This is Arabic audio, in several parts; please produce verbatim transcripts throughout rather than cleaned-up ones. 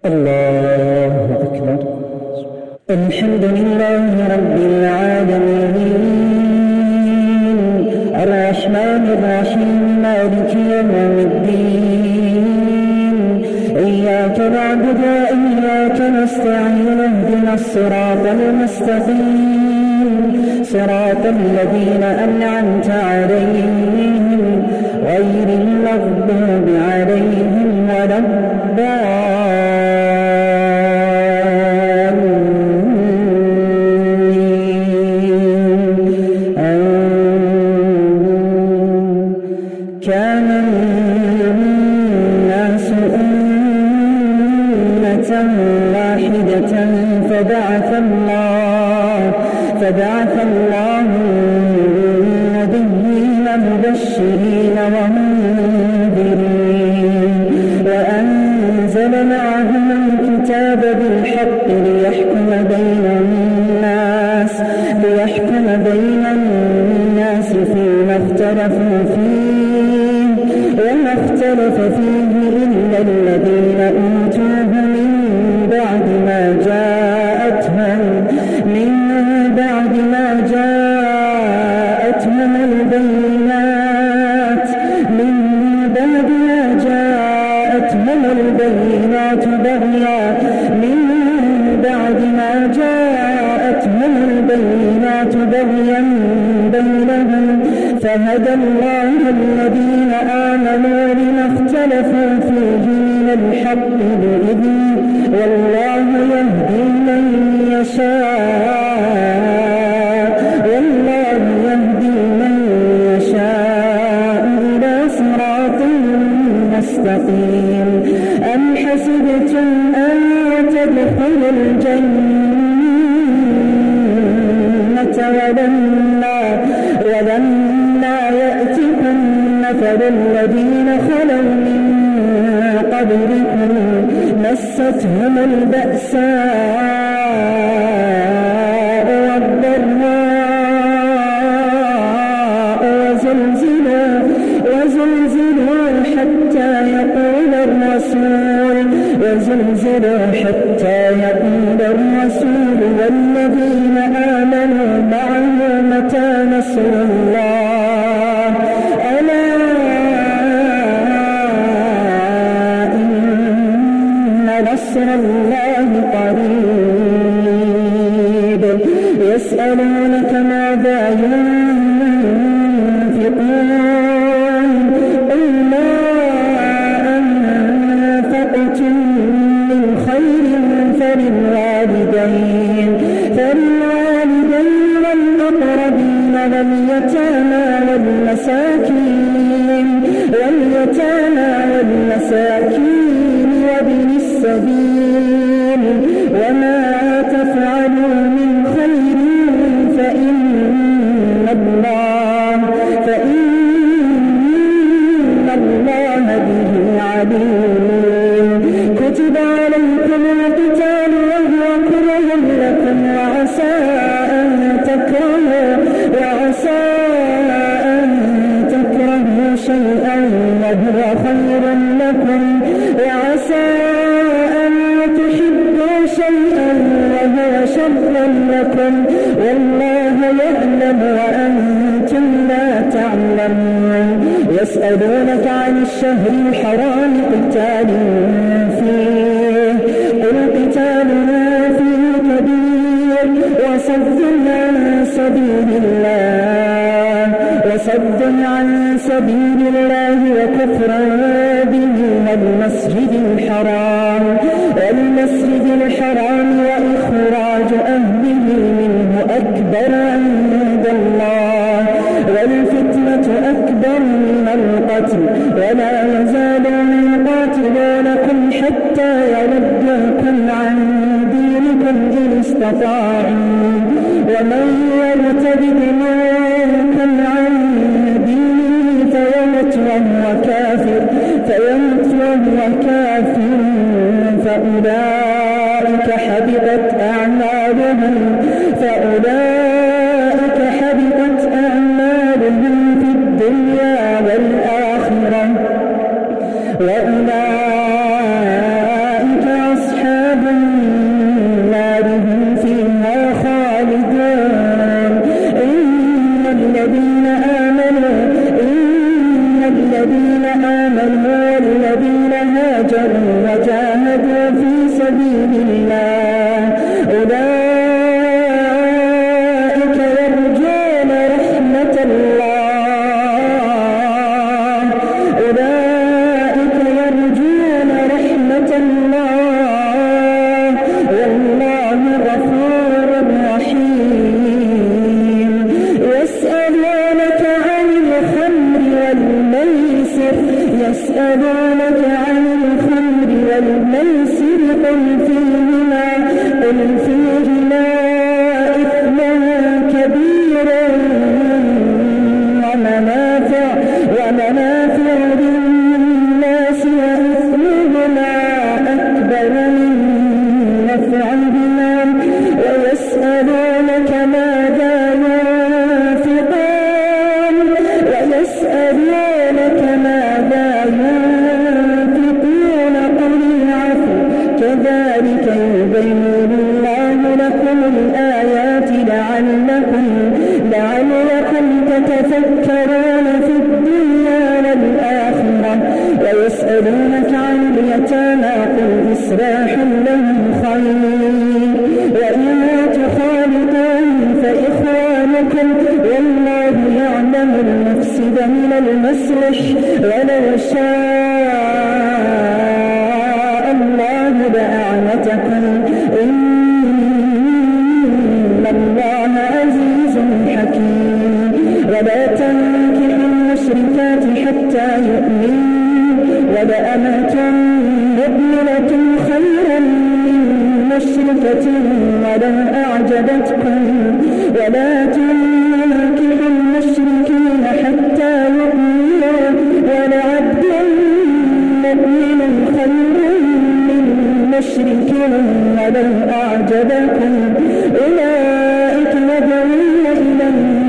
الله أكبر. الحمد لله رب العالمين الرحمن الرحيم مالك يوم الدين إياك نعبد وإياك نستعين اهدنا الصراط المستقيم صراط الذين أنعمت عليهم غير المغضوب عليهم ولا كان الناس أمة واحدة فبعث الله فبعث الله النبيين مبشرين ومنذرين وأنزل معهم الكتاب بالحق ليحكم بين الناس ليحكم بين الناس فيما اختلفوا فيه وما اختلف فيه إلا الذين أوتوه من بعد ما جاءتهم من بعد ما جاءتهم البينات من بعد ما جاءتهم البينات بغيا من بعد ما جاءتهم البينات بغيا بينهم فهدى الله الذين آمنوا لما اختلفوا فيه من الحق بإذنه والله يهدي من يشاء والله يهدي من يشاء إلى صراط مستقيم. أم حسبتم أن تدخلوا الجنة ولما ولما يأتكم مثل الذين خلوا من قبلكم مستهم البأساء والضراء وزلزلوا وزلزلوا حتى يقول الرسول وزلزلوا حتى يقول الرسول والذين آمنوا معه متى نصر الله ألا إن نصر الله قريب. يسألونك ماذا ينفقون قل ما أنفقتم من خير فللوالدين فللوالدين والأقربين واليتامى والمساكين واليتامى والمساكين وابن السبيل وما تفعلوا من خير فإن الله فإن الله به عليم. كتب عليكم القتال وهو كره لكم وعسى أن تكرهوا وعسى أن تكرهوا شيئا وهو خير لكم وعسى أن تحبوا شيئا وهو شر لكم والله يعلم وأنتم لا تعلمون. يسألونك عن الشهر الحرام قتال فيه قل قتال فيه كبير وصد عن سبيل الله وصد عن سبيل الله وكفر به والمسجد الحرام والمسجد الحرام وإخراج أهله منه أكبر عند الله والفتنة أكبر من القتل ولا يزالون يقاتلونكم حتى يردوكم عن دينكم إن استطاعوا ومن يرتد منكم عن دينه فيمت وهو كافر فيمت وهو كافر فأولئك حبطت أعمالهم فأولئك حبطت أعمالهم في الدنيا والآخرة وأولئك أصحاب قل فيهما قل فيهما إثم كبير ومنافع ومنافع للناس وإثمهما أكبر من نفعهما ويسألونك ماذا ينفقون ويسألونك ماذا ينفقون قل العفو كذلك يبين الله لكم الآيات لعلكم لعلكم تتفكرون في الدنيا والآخرة ويسألونك عن اليتامى قل إصلاح لهم خير وإن تخالطوهم فإخوانكم والله يعلم المفسد من المصلح ولو شاء الله لأعنتكم إن الله عزيز حكيم ولا تنكحوا المشركات حتى يؤمنوا ولأمة مؤمنة خير من مشركة ولو أعجبتكم ولا تنكحوا المشركين حتى يؤمنوا ولعبد مؤمن خير من مشرك ولو أعجبكم أولئك يدعون إلى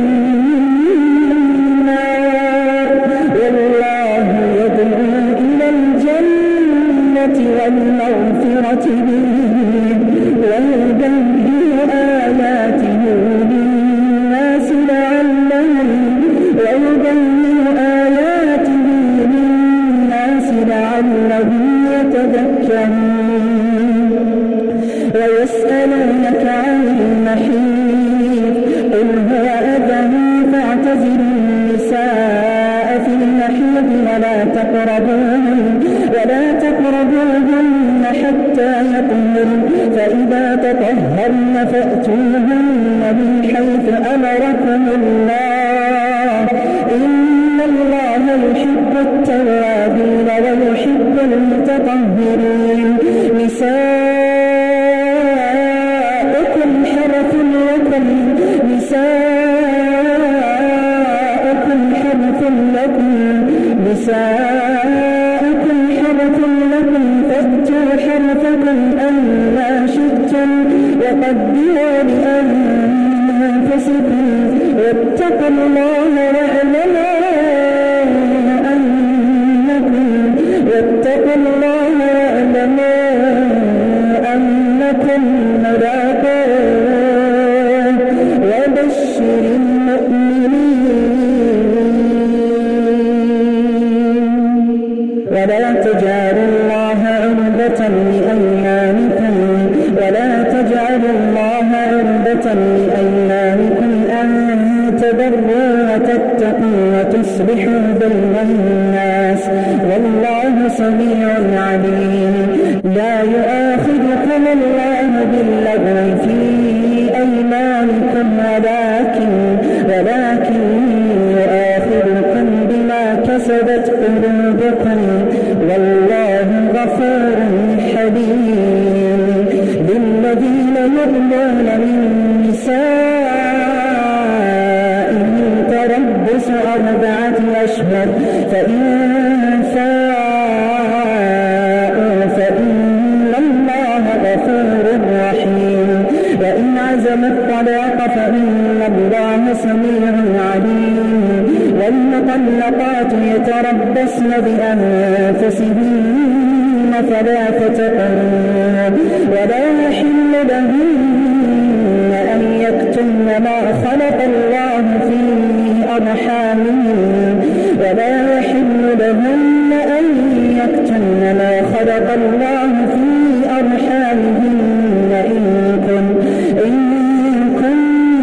النار والله يدعو إلى الجنة والمغفرة بإذنه ويبين آياته للناس لعلهم ويبين آياته للناس لعلهم يتذكرون ويسألونك عن المحيط قل هو أذى فاعتزلوا النساء في المحيط ولا تقربوهن ولا تقربوهن حتى يطهرن فإذا تطهرن فأتوهن من حيث أمركم الله إن الله يحب التوابين ويحب المتطهرين نساؤكم حرث لكم نساؤكم حرث لكم نساؤكم حرث لكم فأتوا حرثكم أنما شئتم وقدروا لأنفسكم واتقوا الله واعلموا أنكم واتقوا الله واعلموا أنكم ملاقوه وبشر المؤمنين ولا تجعلوا الله عرضة لأيمانكم ولا تجعلوا الله عرضة لأيمانكم أن تبروا وتتقوا وتصلحوا بين الناس والله سميع عليم لا يؤاخذكم الله باللغو في أيمانكم ولكن ولكن يؤاخذكم بما كسبت قلوبكم والله غفور حليم للذين يؤمنون من نسائهم تربص أربعة أشهر فإن فاءوا فإن الله غفور رحيم وإن عزم الطلاق فإن الله سميع عليم والمطلقات يتربصن بأنفسهن ثلاثة قروء ولا يحل لهن أن يكتمن ما خلق الله في أرحامهن ولا يحل لهن أن يكتمن ما خلق الله في أرحامهن إن كن إن كن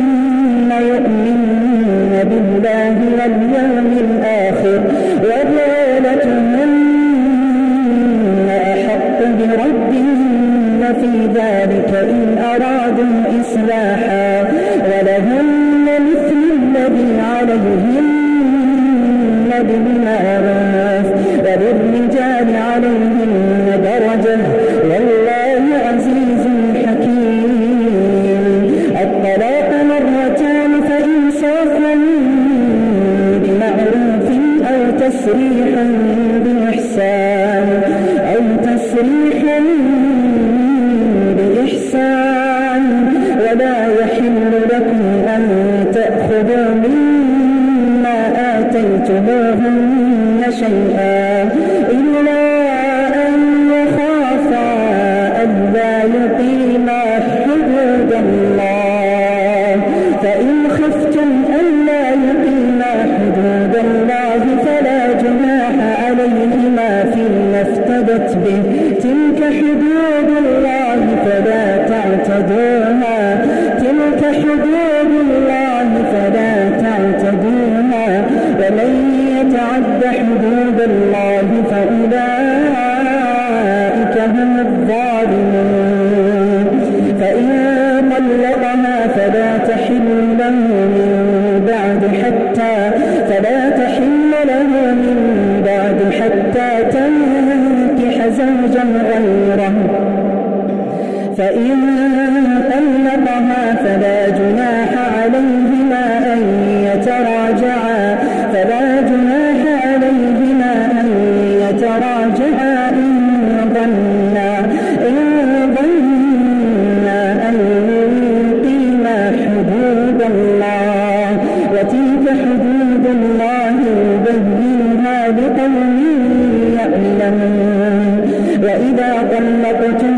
يؤمن بالله واليوم الآخر وبعولتهن أحق بردهن في ذلك إن أرادوا إصلاحا ولهن مثل الذي عليهن بالمعروف وللرجال عليهن درجة والله حدود الله فلا تعتدوها تلك حدود الله فلا تعتدوها ومن يتعد حدود الله فأولئك هم الظالمون فإن طلقها فلا تحل له من بعد حتى فلا تحل له من بعد حتى تنكح زوجا غيره فإن طلقها فلا جناح عليهما أن يتراجعا فلا جناح عليهما أن يتراجعا إن ظنا إن ظنا أن يقيما حدود الله وتلك حدود الله يبينها لقوم يعلمون وإذا طلقتم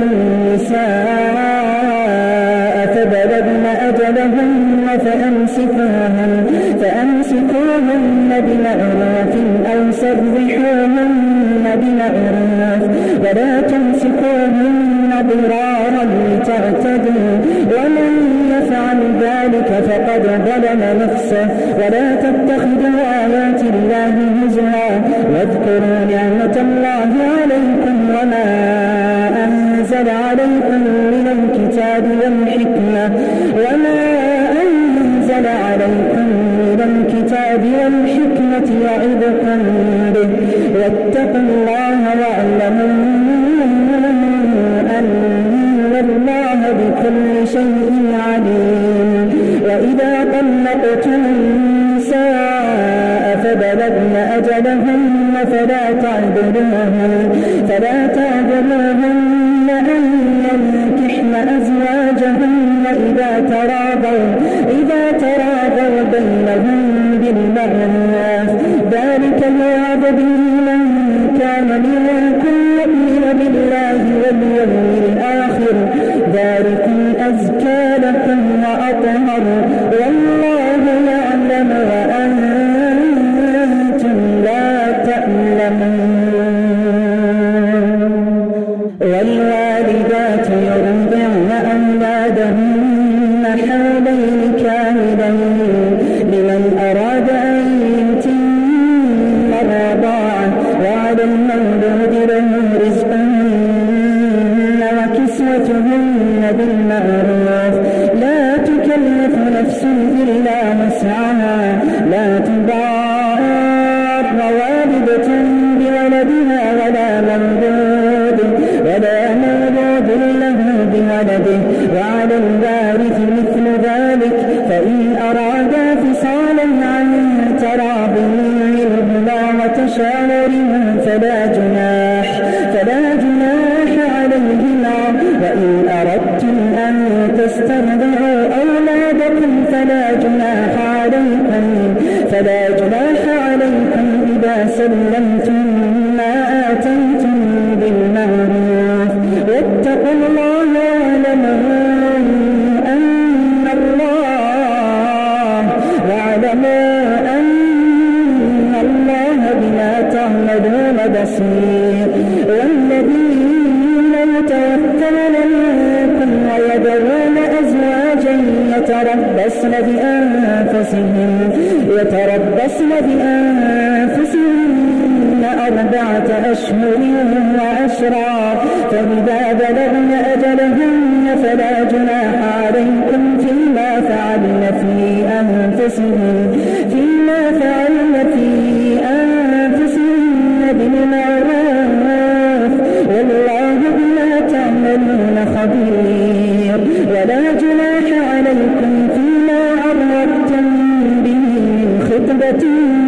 النساء فبلغن أجلهن فأمسكوهن فأمسكوهن بمعروف أو سرحوهن بمعروف ولا تمسكوهن ضرارا لتعتدوا ومن يفعل ذلك فقد ظلم نفسه ولا تتخذوا آيات الله هزوا واذكروا نعمة الله عليكم وما أنزل عليكم من الكتاب والحكمة وما أنزل عليكم من الكتاب والحكمة يعظكم به واتقوا الله واعلموا أن الله بكل شيء عليم وإذا طلقتم النساء فبلغن أجلهن فلا تعذلوهن فلا تعذلوهن أن ينكحن أزواجهن إذا تراضوا إذا تراضوا بينهم بالمعروف ذلك يوعظ به من كان منكم يؤمن بالله واليوم الآخر ذلكم أزكى لكم وأطهر والله يعلم وأنتم لا تعلمون والوالدات يرضعن أولادهن حولين كاملين لمن أراد أن يتم الرضاعة وعلى المولود له رزقهن وكسوتهن بالمعروف لا تكلف نفس إلا وسعها لا تضار والدة بولدها ولا مولود ولا مولود له بولده وعلى الوارث مثل ذلك فإن أرادا فصالا عن تراض منهما وتشاور فلا جناح فلا جناح عليهما وإن أردتم أن تسترضعوا أولادكم فلا جناح عليكم فلا جناح عليكم إذا سلمتم ما آتيتم بالمعروف واتقوا الله واعلموا أن الله واعلموا أن الله بما تعملون بصير والذين يتوفون منكم ويذرون أزواجا يتربصن بأنفسهم يتربصن بأنفسهن أربعة أشهر وعشرا فإذا بلغن أجلهن فلا جناح عليكم فيما فعلن في أنفسهن فيما فعلن في أنفسهن بالمعروف والله بما تعملون خبير ولا جناح عليكم فيما عرضتم به من خطبة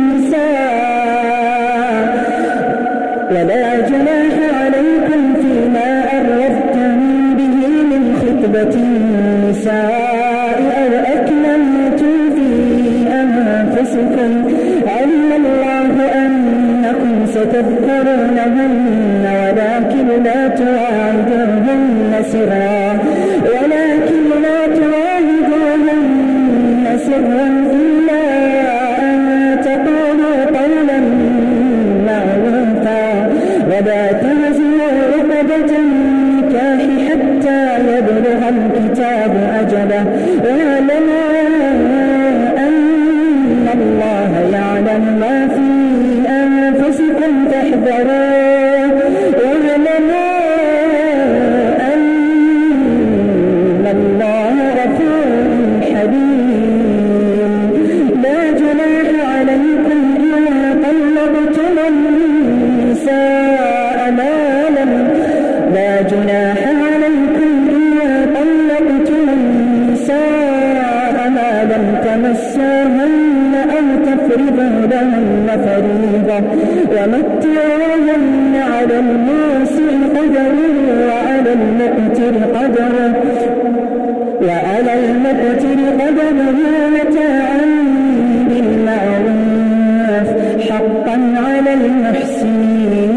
النساء ولا جناح عليكم فيما عرضتم به من خطبة النساء أو أكننتم في أنفسكم علم الله أنكم ستذكرونهن ولكن لا تواعدوهن سرا ولكن لا تواعدوهن سرا إلا أن تقولوا قولا معروفا ولا تهزموا عقدة النكاح المقتر قدره وعلى المقتر قدره متاعا بالمعروف حقا على المحسنين.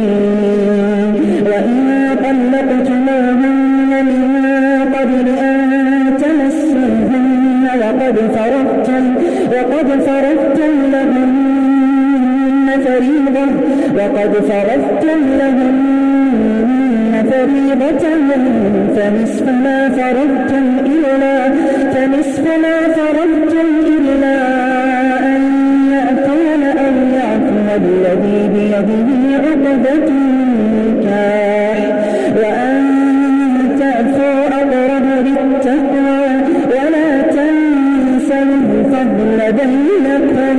وإن طلقتموهن من قبل أن تمسوهن وقد فرضتم وقد فرضتم لهن فريضة وقد فرضتم لهن فريضة فنصف ما فرضتم إلا فنصف ما فرضتم إلا أن يأكل أو يعفو الذي بيده عقدة النكاح وأن تعفوا أقرب للتقوى ولا تنسوا الفضل بينكم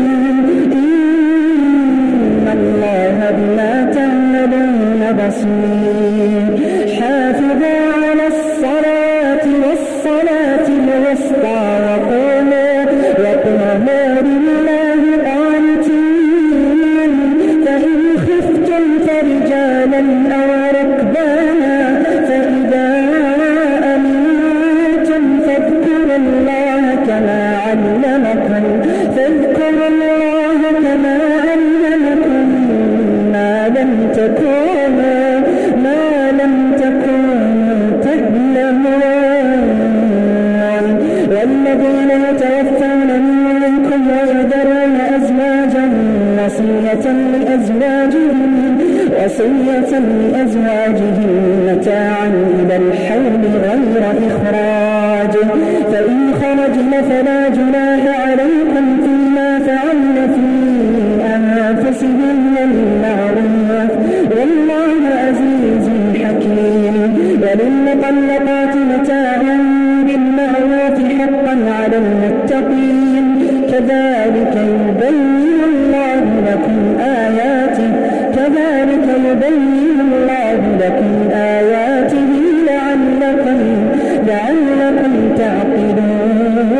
إن الله بما تعملون بصير. حافظوا على الصلاة والصلاة الوسطى وقوموا وقوموا لله قانتين. فإن خفتم فرجالا أو ركبانا فإذا أمنتم فاذكروا الله كما علمكم فاذكروا الله كما علمكم ما لم تكونوا ما لم تكونوا تعلمون. والذين يتوفون منكم ويذرون أزواجا وصية لأزواجهم وصية لأزواجهم متاعا إلى الحول غير إخراج فإن خرجن فلا جناح عليكم فيما فعلن في أنفسهن بالمعروف والله عزيز حكيم. وللمطلقات متاع بالمعروف حقا على المتقين كذلك يبين الله لكم آياته كذلك يبين الله لكم آياته لعلكم لعلكم تعقلون.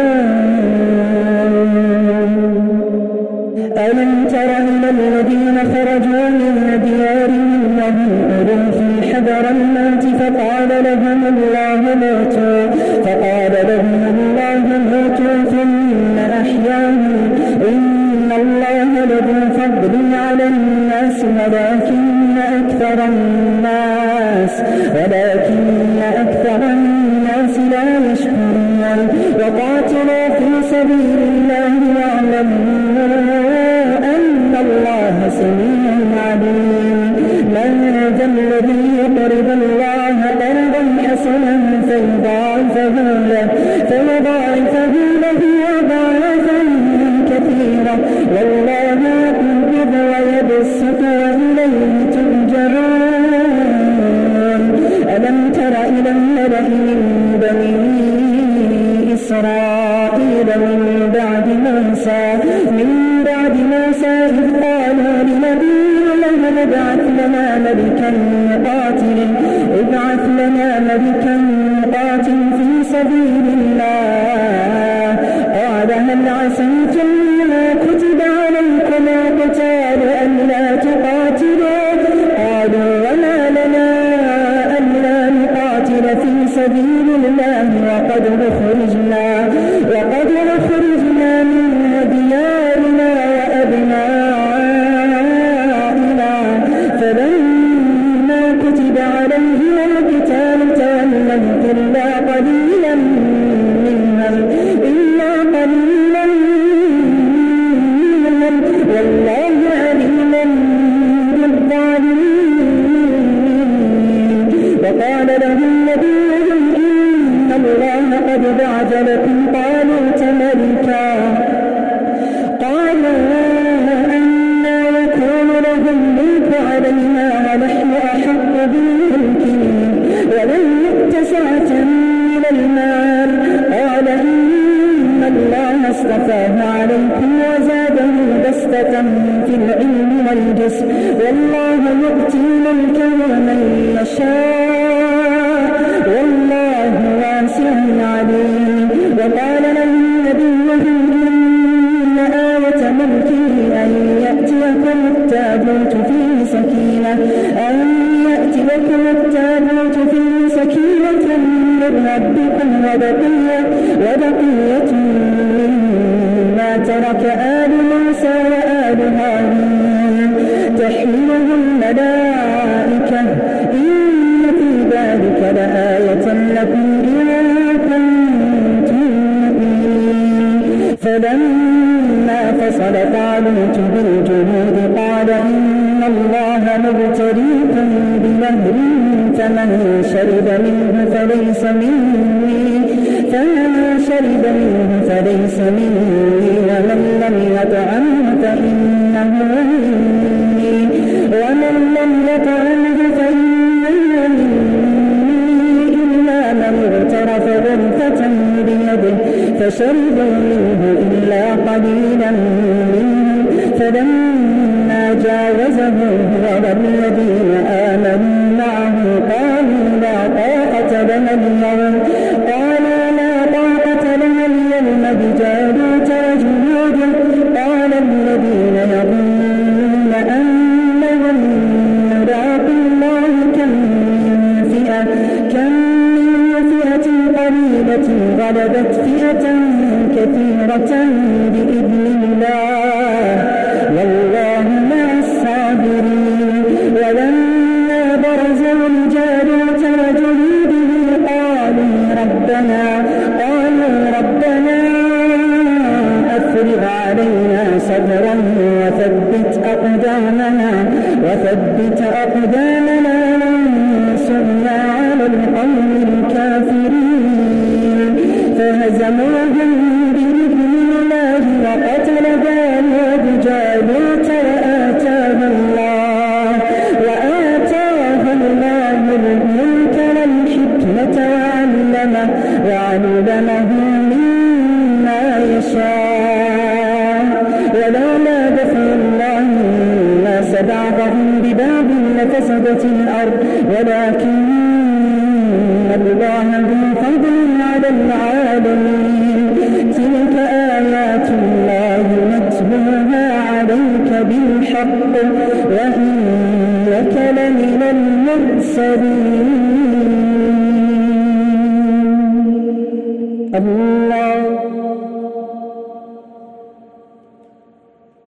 ألم تر إلى الذين خرجوا من ديارهم وهم ألوف حذر الموت فقال لهم الله موتوا فقال لهم الله موتوا ثم أحياهم إن الله لذو فضل على الناس ولكن أكثر الناس ولكن أكثر الناس لا يشكرون. وقاتلوا في سبيل الله واعلموا أن الله سميع عليم. من ذا الذي يقرض الله قرضا حسنا فيضاعفه له فيضاعفه له أضعافا كثيرة والله يقبض ويبسط وإليه ترجعون. ألم تر إلى الملأ من بني إسرائيل من بعد موسى من بعد موسى إذ قالوا لنبي له ابعث لنا ملكا يقاتل ابعث لنا ملكا يقاتل في سبيل الله قال هل عسيتم ما كتب عليكم القتال ألا تقاتلوا قالوا وما لنا ألا نقاتل في سبيل الله وقد أخرجنا وقد أخرجنا من ديارنا وأبنائنا فلما كتب عليهم القتال تولوا إلا قليلا منهم إلا قليلا منهم والله عليم بالظالمين. وقال لهم نبيهم إن الله قد بعث لكم طالوت ملكا قالوا أنى يكون له الملك علينا ونحن أحق بالملك ولم يؤت سعة من المال قال إن الله اصطفاه عليكم وزاده بسطة في العلم والجسم والله يؤتي ملكه من يشاء والله واسع عليم. وقال لهم نبيهم إن آية ملكه أن يأتيكم التابوت فيه سكينة أن يأتيكم التابوت فيه وبقية, وبقية مما ترك آل موسى وآل هارون تحمله الملائكة إن في ذلك لآية لكم إن كنتم مؤمنين. فلما فصل طالوت بالجنود قال إن الله مبتليكم بنهر فمن شرب منه فليس مني فمن شرب منه فليس مني ومن لم يطعمه فإنه مني ومن لم يطعمه فإنه مني إلا من اغترف غرفة بيده فشربوا منه إلا قليلا منهم فلما جاوزه هو والذين آمنوا معه قالوا لا طاقة لنا اليوم قالوا لا طاقة لنا اليوم بجالوت وجنوده قال الذين يظنون أنهم ملاقو الله كم من فئة كم من فئة قليلة غلبت فئة كثيرة بإذن الله والله مع الصابرين. ولما برزوا لجالوت وجنوده قالوا ربنا قالوا ربنا أفرغ علينا صبرا وثبت أقدامنا وثبت أقدامنا وانصرنا على القوم الكافرين. فهزموهم بإذن الله وقتل داود جالوت وآتاه الله وآتاه الله الملك والحكمة وعلمه وعلمه مما يشاء. ولولا دفع الله الناس بعضهم ببعض لفسدت الأرض ولكن الله ذو فضل على العالمين. تلك آيات الله نتلوها عليك بالحق وإنك لمن المرسلين. الله